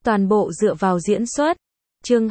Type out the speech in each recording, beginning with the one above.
Toàn bộ dựa vào diễn xuất. Chương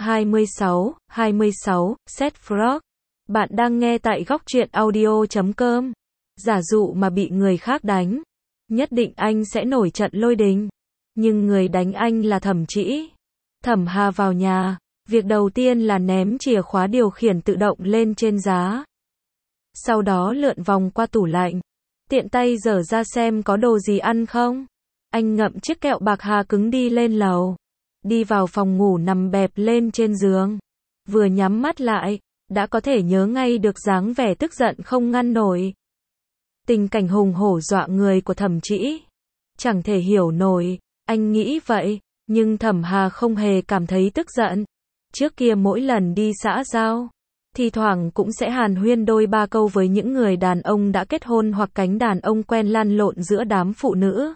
26, Seth Frog. Bạn đang nghe tại góc truyện audio.com. Giả dụ mà bị người khác đánh, nhất định anh sẽ nổi trận lôi đình. Nhưng người đánh anh là Thẩm Trĩ. Thẩm Hà vào nhà, việc đầu tiên là ném chìa khóa điều khiển tự động lên trên giá. Sau đó lượn vòng qua tủ lạnh, tiện tay dở ra xem có đồ gì ăn không. Anh ngậm chiếc kẹo bạc hà cứng đi lên lầu. Đi vào phòng ngủ nằm bẹp lên trên giường. Vừa nhắm mắt lại, đã có thể nhớ ngay được dáng vẻ tức giận không ngăn nổi. Tình cảnh hùng hổ dọa người của Thẩm Trĩ. Chẳng thể hiểu nổi, anh nghĩ vậy, nhưng Thẩm Hà không hề cảm thấy tức giận. Trước kia mỗi lần đi xã giao, thì thoảng cũng sẽ hàn huyên đôi ba câu với những người đàn ông đã kết hôn hoặc cánh đàn ông quen lăn lộn giữa đám phụ nữ.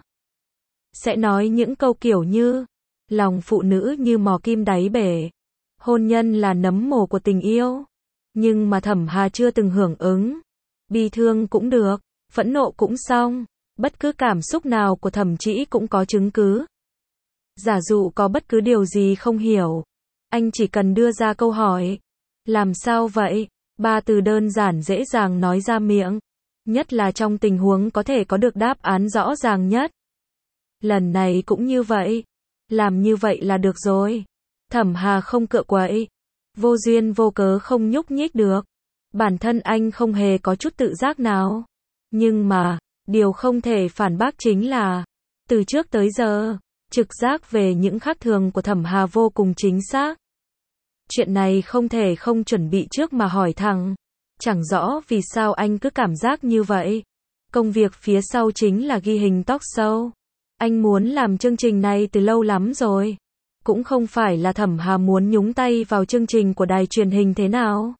Sẽ nói những câu kiểu như, lòng phụ nữ như mò kim đáy bể, hôn nhân là nấm mồ của tình yêu. Nhưng mà Thẩm Hà chưa từng hưởng ứng. Bi thương cũng được, phẫn nộ cũng xong, bất cứ cảm xúc nào của Thẩm Trĩ cũng có chứng cứ. Giả dụ có bất cứ điều gì không hiểu, anh chỉ cần đưa ra câu hỏi. Làm sao vậy? Ba từ đơn giản dễ dàng nói ra miệng. Nhất là trong tình huống có thể có được đáp án rõ ràng nhất. Lần này cũng như vậy. Làm như vậy là được rồi. Thẩm Hà không cựa quậy. Vô duyên vô cớ không nhúc nhích được. Bản thân anh không hề có chút tự giác nào. Nhưng mà, điều không thể phản bác chính là, từ trước tới giờ, trực giác về những khác thường của Thẩm Hà vô cùng chính xác. Chuyện này không thể không chuẩn bị trước mà hỏi thẳng. Chẳng rõ vì sao anh cứ cảm giác như vậy. Công việc phía sau chính là ghi hình talk show. Anh muốn làm chương trình này từ lâu lắm rồi. Cũng không phải là Thẩm Hà muốn nhúng tay vào chương trình của đài truyền hình thế nào.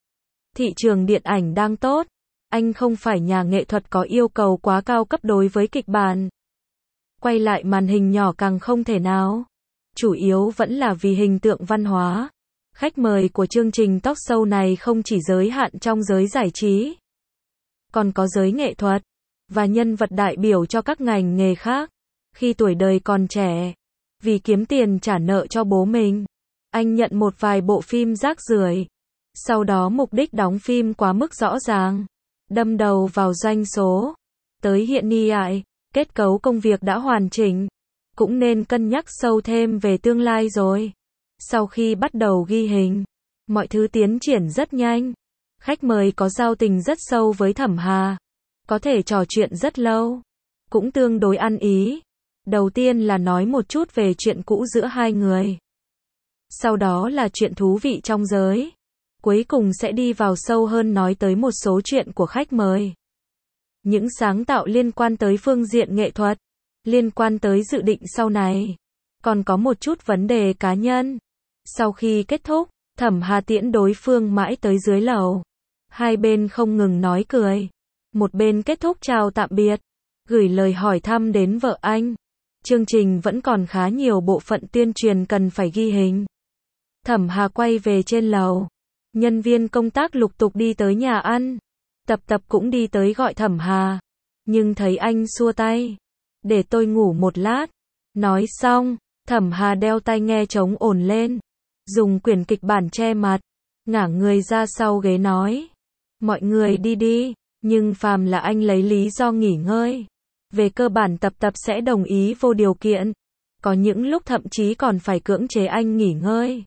Thị trường điện ảnh đang tốt. Anh không phải nhà nghệ thuật có yêu cầu quá cao cấp đối với kịch bản. Quay lại màn hình nhỏ càng không thể nào. Chủ yếu vẫn là vì hình tượng văn hóa. Khách mời của chương trình talk show này không chỉ giới hạn trong giới giải trí, còn có giới nghệ thuật, và nhân vật đại biểu cho các ngành nghề khác. Khi tuổi đời còn trẻ, vì kiếm tiền trả nợ cho bố mình, anh nhận một vài bộ phim rác rưởi. Sau đó mục đích đóng phim quá mức rõ ràng, đâm đầu vào doanh số. Tới hiện tại, kết cấu công việc đã hoàn chỉnh, cũng nên cân nhắc sâu thêm về tương lai rồi. Sau khi bắt đầu ghi hình, mọi thứ tiến triển rất nhanh. Khách mời có giao tình rất sâu với Thẩm Hà, có thể trò chuyện rất lâu, cũng tương đối ăn ý. Đầu tiên là nói một chút về chuyện cũ giữa hai người. Sau đó là chuyện thú vị trong giới. Cuối cùng sẽ đi vào sâu hơn nói tới một số chuyện của khách mời. Những sáng tạo liên quan tới phương diện nghệ thuật, liên quan tới dự định sau này. Còn có một chút vấn đề cá nhân. Sau khi kết thúc, Thẩm Hà tiễn đối phương mãi tới dưới lầu. Hai bên không ngừng nói cười. Một bên kết thúc chào tạm biệt, gửi lời hỏi thăm đến vợ anh. Chương trình vẫn còn khá nhiều bộ phận tuyên truyền cần phải ghi hình. Thẩm Hà quay về trên lầu. Nhân viên công tác lục tục đi tới nhà ăn. Tập Tập cũng đi tới gọi Thẩm Hà. Nhưng thấy anh xua tay. Để tôi ngủ một lát. Nói xong, Thẩm Hà đeo tai nghe chống ổn lên. Dùng quyển kịch bản che mặt. Ngả người ra sau ghế nói. Mọi người đi đi. Nhưng phàm là anh lấy lý do nghỉ ngơi, về cơ bản Tập Tập sẽ đồng ý vô điều kiện. Có những lúc thậm chí còn phải cưỡng chế anh nghỉ ngơi.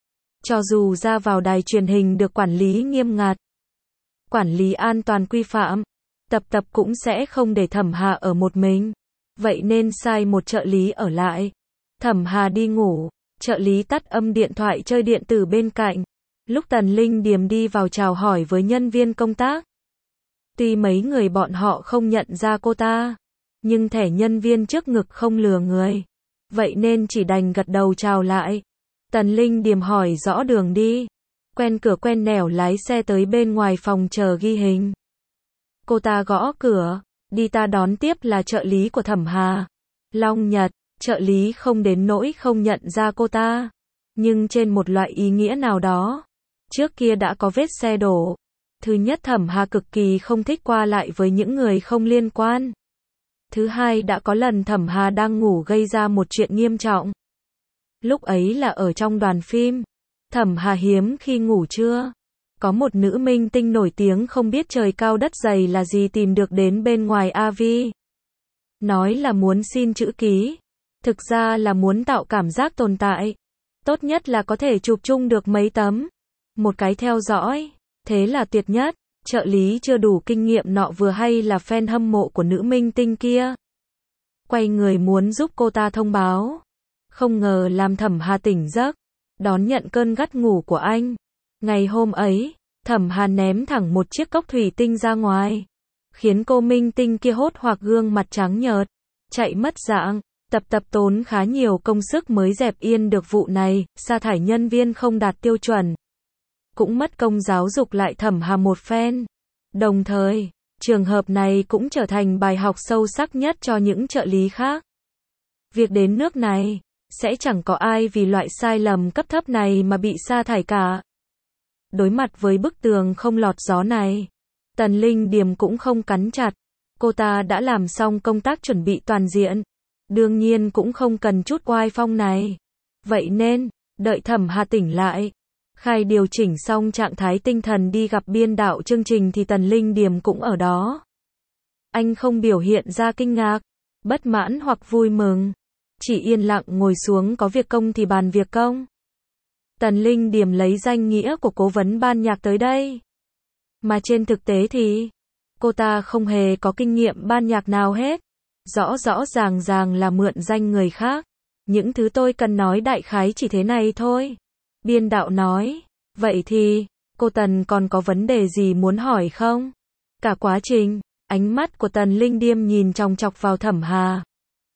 Cho dù ra vào đài truyền hình được quản lý nghiêm ngặt, quản lý an toàn quy phạm, Tập Tập cũng sẽ không để Thẩm Hà ở một mình. Vậy nên sai một trợ lý ở lại. Thẩm Hà đi ngủ, trợ lý tắt âm điện thoại chơi điện tử bên cạnh. Lúc Tần Linh Điềm đi vào chào hỏi với nhân viên công tác. Tuy mấy người bọn họ không nhận ra cô ta, nhưng thẻ nhân viên trước ngực không lừa người. Vậy nên chỉ đành gật đầu chào lại. Tần Linh Điềm hỏi rõ đường đi. Quen cửa quen nẻo lái xe tới bên ngoài phòng chờ ghi hình. Cô ta gõ cửa, đi ta đón tiếp là trợ lý của Thẩm Hà. Long Nhật, trợ lý không đến nỗi không nhận ra cô ta. Nhưng trên một loại ý nghĩa nào đó, trước kia đã có vết xe đổ. Thứ nhất, Thẩm Hà cực kỳ không thích qua lại với những người không liên quan. Thứ hai, đã có lần Thẩm Hà đang ngủ gây ra một chuyện nghiêm trọng. Lúc ấy là ở trong đoàn phim. Thẩm Hà hiếm khi ngủ trưa. Có một nữ minh tinh nổi tiếng không biết trời cao đất dày là gì tìm được đến bên ngoài AV. Nói là muốn xin chữ ký. Thực ra là muốn tạo cảm giác tồn tại. Tốt nhất là có thể chụp chung được mấy tấm. Một cái theo dõi. Thế là tuyệt nhất. Trợ lý chưa đủ kinh nghiệm nọ vừa hay là fan hâm mộ của nữ minh tinh kia. Quay người muốn giúp cô ta thông báo. Không ngờ làm Thẩm Hà tỉnh giấc. Đón nhận cơn gắt ngủ của anh. Ngày hôm ấy, Thẩm Hà ném thẳng một chiếc cốc thủy tinh ra ngoài. Khiến cô minh tinh kia hốt hoảng gương mặt trắng nhợt. Chạy mất dạng. Tập tốn khá nhiều công sức mới dẹp yên được vụ này, sa thải nhân viên không đạt tiêu chuẩn. Cũng mất công giáo dục lại Thẩm Hà một phen. Đồng thời, trường hợp này cũng trở thành bài học sâu sắc nhất cho những trợ lý khác. Việc đến nước này, sẽ chẳng có ai vì loại sai lầm cấp thấp này mà bị sa thải cả. Đối mặt với bức tường không lọt gió này, Tần Linh Điềm cũng không cắn chặt. Cô ta đã làm xong công tác chuẩn bị toàn diện. Đương nhiên cũng không cần chút oai phong này. Vậy nên, đợi Thẩm Hà tỉnh lại, khai điều chỉnh xong trạng thái tinh thần đi gặp biên đạo chương trình thì Tần Linh Điềm cũng ở đó. Anh không biểu hiện ra kinh ngạc, bất mãn hoặc vui mừng. Chỉ yên lặng ngồi xuống có việc công thì bàn việc công. Tần Linh Điềm lấy danh nghĩa của cố vấn ban nhạc tới đây. Mà trên thực tế thì, cô ta không hề có kinh nghiệm ban nhạc nào hết. Rõ ràng là mượn danh người khác. Những thứ tôi cần nói đại khái chỉ thế này thôi. Biên đạo nói, vậy thì, cô Tần còn có vấn đề gì muốn hỏi không? Cả quá trình, ánh mắt của Tần Linh Điềm nhìn chòng chọc vào Thẩm Hà.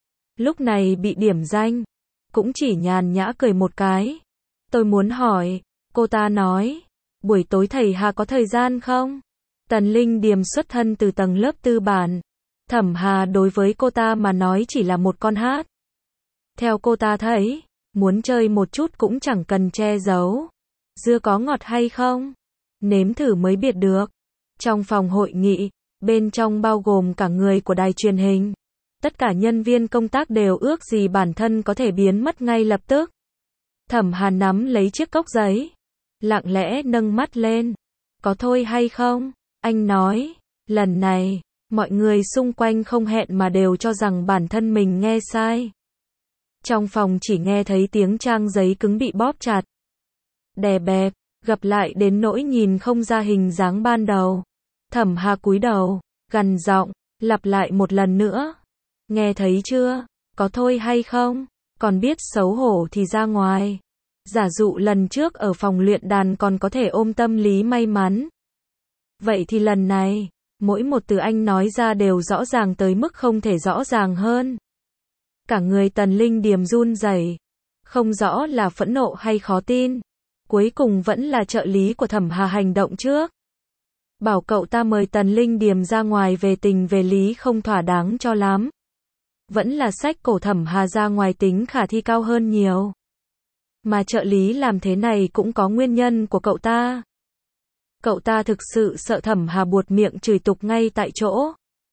Lúc này bị điểm danh, cũng chỉ nhàn nhã cười một cái. Tôi muốn hỏi, cô ta nói, buổi tối thầy Hà có thời gian không? Tần Linh Điềm xuất thân từ tầng lớp tư bản. Thẩm Hà đối với cô ta mà nói chỉ là một con hát. Theo cô ta thấy, muốn chơi một chút cũng chẳng cần che giấu. Dưa có ngọt hay không? Nếm thử mới biết được. Trong phòng hội nghị, bên trong bao gồm cả người của đài truyền hình. Tất cả nhân viên công tác đều ước gì bản thân có thể biến mất ngay lập tức. Thẩm Hà nắm lấy chiếc cốc giấy. Lặng lẽ nâng mắt lên. Có thôi hay không? Anh nói, lần này, mọi người xung quanh không hẹn mà đều cho rằng bản thân mình nghe sai. Trong phòng chỉ nghe thấy tiếng trang giấy cứng bị bóp chặt. Đè bẹp, gập lại đến nỗi nhìn không ra hình dáng ban đầu. Thẩm Hà cúi đầu, gằn giọng, lặp lại một lần nữa. Nghe thấy chưa? Có thôi hay không? Còn biết xấu hổ thì ra ngoài. Giả dụ lần trước ở phòng luyện đàn còn có thể ôm tâm lý may mắn. Vậy thì lần này, mỗi một từ anh nói ra đều rõ ràng tới mức không thể rõ ràng hơn. Cả người Tần Linh Điềm run rẩy, không rõ là phẫn nộ hay khó tin. Cuối cùng vẫn là trợ lý của Thẩm Hà hành động trước. Bảo cậu ta mời Tần Linh Điềm ra ngoài về tình về lý không thỏa đáng cho lắm. Vẫn là xách cổ Thẩm Hà ra ngoài tính khả thi cao hơn nhiều. Mà trợ lý làm thế này cũng có nguyên nhân của cậu ta. Cậu ta thực sự sợ Thẩm Hà buột miệng chửi tục ngay tại chỗ.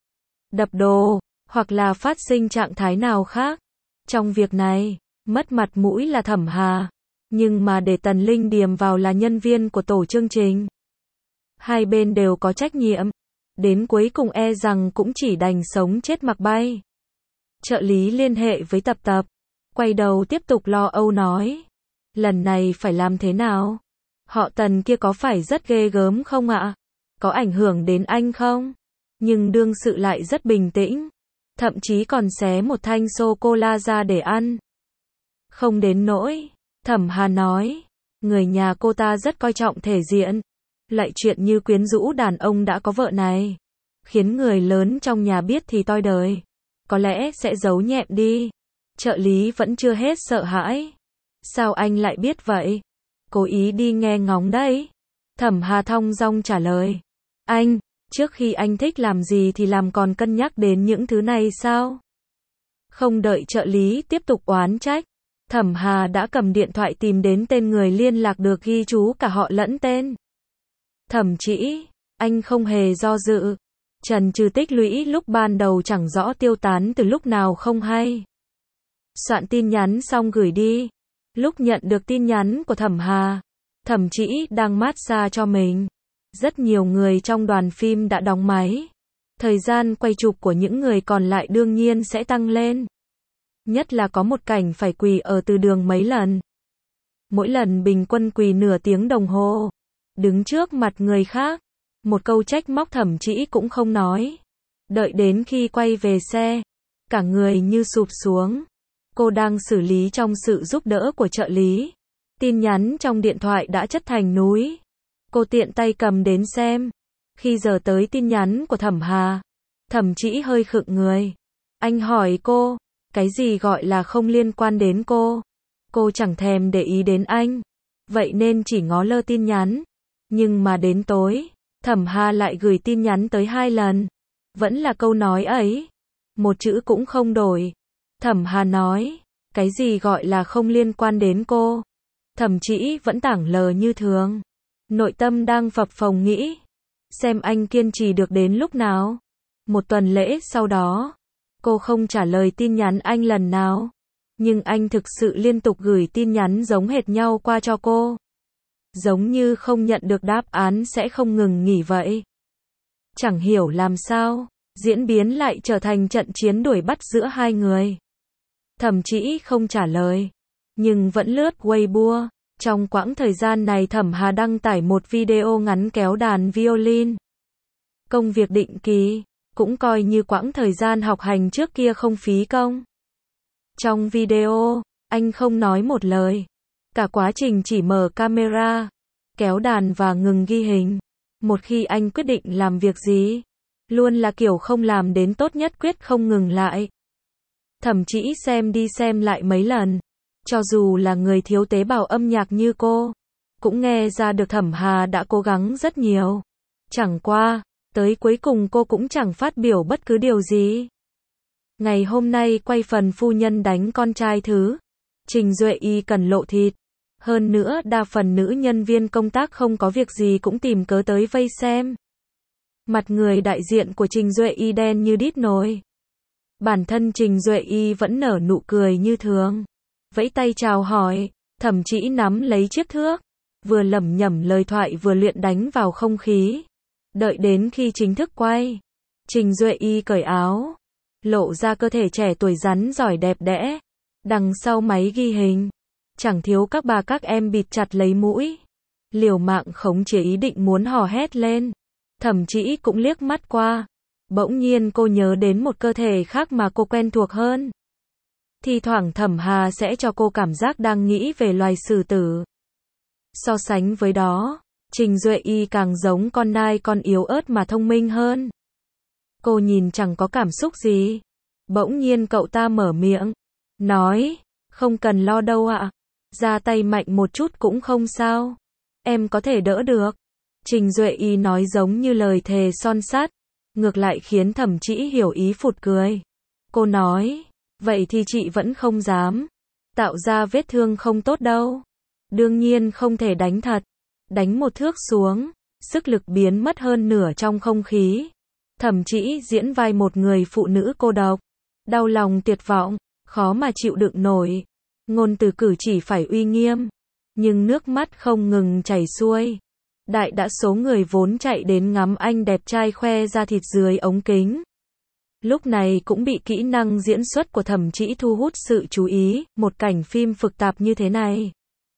Đập đồ, hoặc là phát sinh trạng thái nào khác. Trong việc này, mất mặt mũi là Thẩm Hà. Nhưng mà để Tần Linh Điềm vào là nhân viên của tổ chương trình. Hai bên đều có trách nhiệm. Đến cuối cùng e rằng cũng chỉ đành sống chết mặc bay. Trợ lý liên hệ với Tập, quay đầu tiếp tục lo âu nói. Lần này phải làm thế nào? Họ Tần kia có phải rất ghê gớm không ạ? Có ảnh hưởng đến anh không? Nhưng đương sự lại rất bình tĩnh. Thậm chí còn xé một thanh sô-cô-la ra để ăn. Không đến nỗi. Thẩm Hà nói. Người nhà cô ta rất coi trọng thể diện. Lại chuyện như quyến rũ đàn ông đã có vợ này. Khiến người lớn trong nhà biết thì toi đời. Có lẽ sẽ giấu nhẹm đi. Trợ lý vẫn chưa hết sợ hãi. Sao anh lại biết vậy? Cố ý đi nghe ngóng đấy. Thẩm Hà thong dong trả lời. Anh, trước khi anh thích làm gì thì làm còn cân nhắc đến những thứ này sao? Không đợi trợ lý tiếp tục oán trách. Thẩm Hà đã cầm điện thoại tìm đến tên người liên lạc được ghi chú cả họ lẫn tên. Thậm chí, anh không hề do dự. Trần trừ tích lũy lúc ban đầu chẳng rõ tiêu tán từ lúc nào không hay. Soạn tin nhắn xong gửi đi. Lúc nhận được tin nhắn của Thẩm Hà, Thẩm Trĩ đang massage cho mình. Rất nhiều người trong đoàn phim đã đóng máy. Thời gian quay chụp của những người còn lại đương nhiên sẽ tăng lên. Nhất là có một cảnh phải quỳ ở từ đường mấy lần. Mỗi lần bình quân quỳ nửa tiếng đồng hồ. Đứng trước mặt người khác. Một câu trách móc Thẩm Trĩ cũng không nói. Đợi đến khi quay về xe, cả người như sụp xuống. Cô đang xử lý trong sự giúp đỡ của trợ lý. Tin nhắn trong điện thoại đã chất thành núi. Cô tiện tay cầm đến xem. Khi giờ tới tin nhắn của Thẩm Hà, Thẩm Trĩ hơi khựng người. Anh hỏi cô, cái gì gọi là không liên quan đến cô? Cô chẳng thèm để ý đến anh. Vậy nên chỉ ngó lơ tin nhắn. Nhưng mà đến tối, Thẩm Hà lại gửi tin nhắn tới 2 lần. Vẫn là câu nói ấy. Một chữ cũng không đổi. Thẩm Hà nói, cái gì gọi là không liên quan đến cô? Thẩm Trĩ vẫn tảng lờ như thường. Nội tâm đang phập phồng nghĩ. Xem anh kiên trì được đến lúc nào. Một tuần lễ sau đó, cô không trả lời tin nhắn anh lần nào. Nhưng anh thực sự liên tục gửi tin nhắn giống hệt nhau qua cho cô. Giống như không nhận được đáp án sẽ không ngừng nghỉ vậy. Chẳng hiểu làm sao, diễn biến lại trở thành trận chiến đuổi bắt giữa hai người. Thẩm Trĩ không trả lời, nhưng vẫn lướt Weibo. Trong quãng thời gian này Thẩm Hà đăng tải một video ngắn kéo đàn violin. Công việc định kỳ, cũng coi như quãng thời gian học hành trước kia không phí công. Trong video, anh không nói một lời. Cả quá trình chỉ mở camera, kéo đàn và ngừng ghi hình. Một khi anh quyết định làm việc gì, luôn là kiểu không làm đến tốt nhất quyết không ngừng lại. Thẩm Trĩ xem đi xem lại mấy lần. Cho dù là người thiếu tế bào âm nhạc như cô, cũng nghe ra được Thẩm Hà đã cố gắng rất nhiều. Chẳng qua, tới cuối cùng cô cũng chẳng phát biểu bất cứ điều gì. Ngày hôm nay quay phần phu nhân đánh con trai thứ. Trình Duệ Y cần lộ thịt. Hơn nữa đa phần nữ nhân viên công tác không có việc gì cũng tìm cớ tới vây xem. Mặt người đại diện của Trình Duệ Y đen như đít nồi. Bản thân Trình Duệ Y vẫn nở nụ cười như thường. Vẫy tay chào hỏi, Thẩm Trĩ nắm lấy chiếc thước. Vừa lẩm nhẩm lời thoại vừa luyện đánh vào không khí. Đợi đến khi chính thức quay, Trình Duệ Y cởi áo. Lộ ra cơ thể trẻ tuổi rắn giỏi đẹp đẽ. Đằng sau máy ghi hình, chẳng thiếu các bà các em bịt chặt lấy mũi. Liều mạng khống chế ý định muốn hò hét lên. Thẩm Trĩ cũng liếc mắt qua. Bỗng nhiên cô nhớ đến một cơ thể khác mà cô quen thuộc hơn. Thì thoảng Thẩm Hà sẽ cho cô cảm giác đang nghĩ về loài sử tử. So sánh với đó, Trình Duệ Y càng giống con nai con yếu ớt mà thông minh hơn. Cô nhìn chẳng có cảm xúc gì. Bỗng nhiên cậu ta mở miệng. Nói, không cần lo đâu ạ. Ra tay mạnh một chút cũng không sao. Em có thể đỡ được. Trình Duệ Y nói giống như lời thề son sắt. Ngược lại khiến Thẩm Trĩ hiểu ý phụt cười. Cô nói, vậy thì chị vẫn không dám. Tạo ra vết thương không tốt đâu. Đương nhiên không thể đánh thật. Đánh một thước xuống, sức lực biến mất hơn nửa trong không khí. Thẩm Trĩ diễn vai một người phụ nữ cô độc. Đau lòng tuyệt vọng, khó mà chịu đựng nổi. Ngôn từ cử chỉ phải uy nghiêm. Nhưng nước mắt không ngừng chảy xuôi. Đại đa số người vốn chạy đến ngắm anh đẹp trai khoe ra thịt dưới ống kính. Lúc này cũng bị kỹ năng diễn xuất của Thẩm Trĩ thu hút sự chú ý. Một cảnh phim phức tạp như thế này,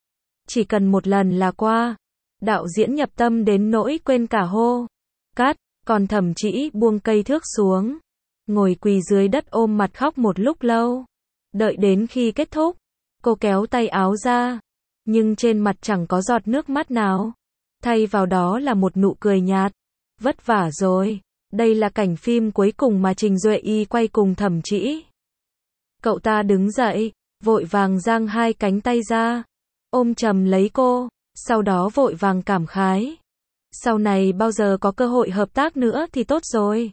chỉ cần một lần là qua. Đạo diễn nhập tâm đến nỗi quên cả hô cắt. Còn Thẩm Trĩ buông cây thước xuống, ngồi quỳ dưới đất ôm mặt khóc một lúc lâu. Đợi đến khi kết thúc, cô kéo tay áo ra, nhưng trên mặt chẳng có giọt nước mắt nào. Thay vào đó là một nụ cười nhạt. Vất vả rồi. Đây là cảnh phim cuối cùng mà Trình Duệ Y quay cùng Thẩm Trĩ. Cậu ta đứng dậy, vội vàng giang hai cánh tay ra, ôm chầm lấy cô, sau đó vội vàng cảm khái. Sau này bao giờ có cơ hội hợp tác nữa thì tốt rồi.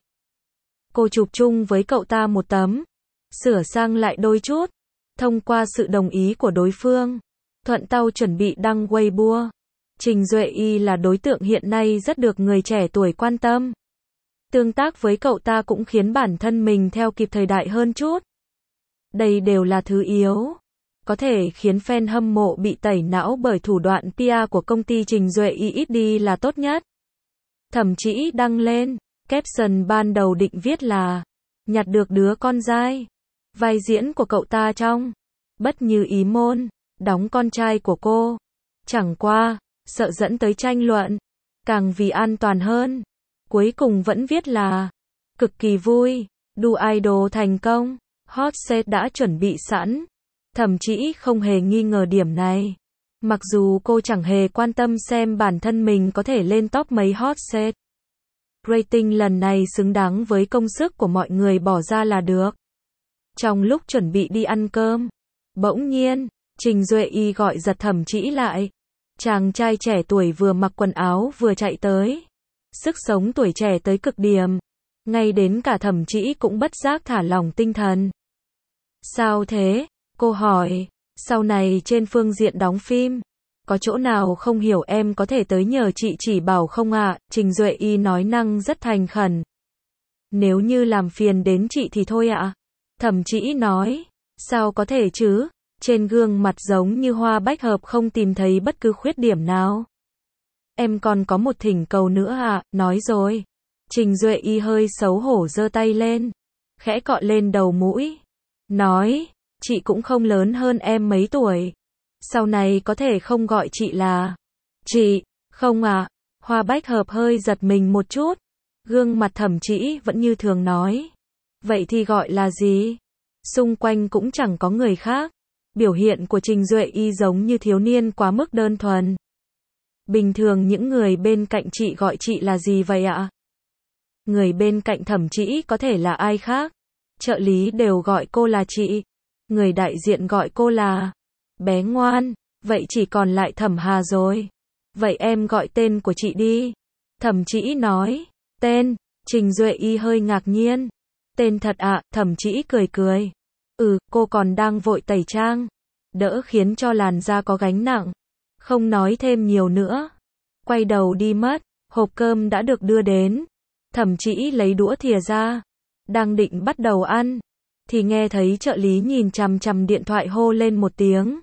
Cô chụp chung với cậu ta một tấm, sửa sang lại đôi chút, thông qua sự đồng ý của đối phương, thuận tay chuẩn bị đăng Weibo. Trình Duệ Y là đối tượng hiện nay rất được người trẻ tuổi quan tâm. Tương tác với cậu ta cũng khiến bản thân mình theo kịp thời đại hơn chút. Đây đều là thứ yếu. có thể khiến fan hâm mộ bị tẩy não bởi thủ đoạn PR của công ty Trình Duệ Y ít đi là tốt nhất. Thậm chí đăng lên, caption ban đầu định viết là nhặt được đứa con dai. Vai diễn của cậu ta trong Bất Như Ý Môn, đóng con trai của cô. Chẳng qua, sợ dẫn tới tranh luận, càng vì an toàn hơn. Cuối cùng vẫn viết là cực kỳ vui, đu idol thành công, hot seat đã chuẩn bị sẵn. Thậm chí không hề nghi ngờ điểm này. Mặc dù cô chẳng hề quan tâm xem bản thân mình có thể lên top mấy hot seat. Rating lần này xứng đáng với công sức của mọi người bỏ ra là được. Trong lúc chuẩn bị đi ăn cơm, bỗng nhiên, Trình Duệ Y gọi giật Thẩm Chỉ lại. Chàng trai trẻ tuổi vừa mặc quần áo vừa chạy tới. Sức sống tuổi trẻ tới cực điểm. Ngay đến cả Thẩm Chỉ cũng bất giác thả lỏng tinh thần. Sao thế? Cô hỏi. Sau này trên phương diện đóng phim, có chỗ nào không hiểu em có thể tới nhờ chị chỉ bảo không ạ? Trình Duệ Y nói năng rất thành khẩn. Nếu như làm phiền đến chị thì thôi ạ. Thẩm Chỉ nói. Sao có thể chứ? Trên gương mặt giống như hoa bách hợp không tìm thấy bất cứ khuyết điểm nào. Em còn có một thỉnh cầu nữa ạ, nói rồi. Trình Duệ Y hơi xấu hổ giơ tay lên, khẽ cọ lên đầu mũi. Nói, chị cũng không lớn hơn em mấy tuổi. Sau này có thể không gọi chị là chị, không ạ? Hoa bách hợp hơi giật mình một chút. Gương mặt Thẩm Chỉ vẫn như thường nói. Vậy thì gọi là gì? Xung quanh cũng chẳng có người khác. Biểu hiện của Trình Duệ Y giống như thiếu niên quá mức đơn thuần. Bình thường những người bên cạnh chị gọi chị là gì vậy ạ? Người bên cạnh Thẩm Chỉ có thể là ai khác. Trợ lý đều gọi cô là chị. Người đại diện gọi cô là bé ngoan. Vậy chỉ còn lại Thẩm Hà rồi. Vậy em gọi tên của chị đi. Thẩm Chỉ nói. Tên? Trình Duệ Y hơi ngạc nhiên. Tên thật ạ? Thẩm Chỉ cười cười. Cô còn đang vội tẩy trang. Đỡ khiến cho làn da có gánh nặng. Không nói thêm nhiều nữa. Quay đầu đi mất. Hộp cơm đã được đưa đến. Thẩm Chỉ lấy đũa thìa ra. Đang định bắt đầu ăn. Thì nghe thấy trợ lý nhìn chằm chằm điện thoại hô lên một tiếng.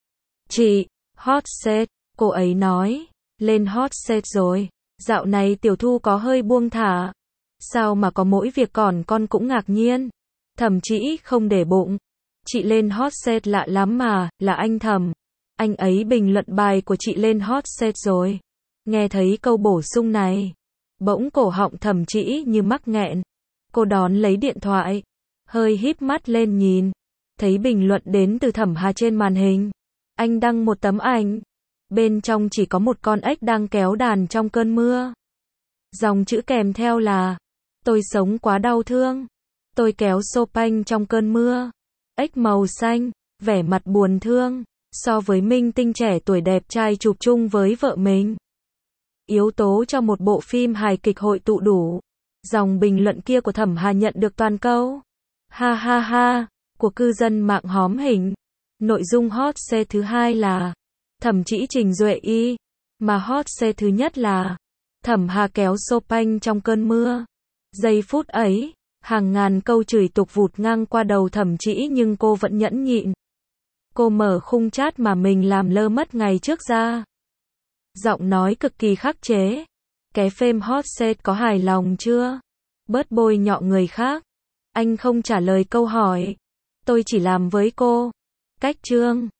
Chị, hot seat. Cô ấy nói. Lên hot seat rồi. Dạo này tiểu thu có hơi buông thả. Sao mà có mỗi việc còn con cũng ngạc nhiên. Thẩm Chỉ không để bụng. Chị lên hot seat lạ lắm mà, là anh Thẩm. Anh ấy bình luận bài của chị lên hot seat rồi. Nghe thấy câu bổ sung này. Bỗng cổ họng Thẩm Chỉ như mắc nghẹn. Cô đón lấy điện thoại. Hơi híp mắt lên nhìn. Thấy bình luận đến từ Thẩm Hà trên màn hình. Anh đăng một tấm ảnh. Bên trong chỉ có một con ếch đang kéo đàn trong cơn mưa. Dòng chữ kèm theo là tôi sống quá đau thương. Tôi kéo Chopin trong cơn mưa. Ếch màu xanh, vẻ mặt buồn thương. So với minh tinh trẻ tuổi đẹp trai chụp chung với vợ mình. Yếu tố cho một bộ phim hài kịch hội tụ đủ. Dòng bình luận kia của Thẩm Hà nhận được toàn câu ha ha ha của cư dân mạng hóm hỉnh. Nội dung hot seat thứ hai là Thẩm Chỉ Trình Duệ Y, mà hot seat thứ nhất là Thẩm Hà kéo Chopin trong cơn mưa. Giây phút ấy, hàng ngàn câu chửi tục vụt ngang qua đầu Thẩm Chỉ nhưng cô vẫn nhẫn nhịn. Cô mở khung chat mà mình làm lơ mất ngày trước ra. Giọng nói cực kỳ khắc chế. Cái phêm hot seat có hài lòng chưa? Bớt bôi nhọ người khác. Anh không trả lời câu hỏi. Tôi chỉ làm với cô. Cách chương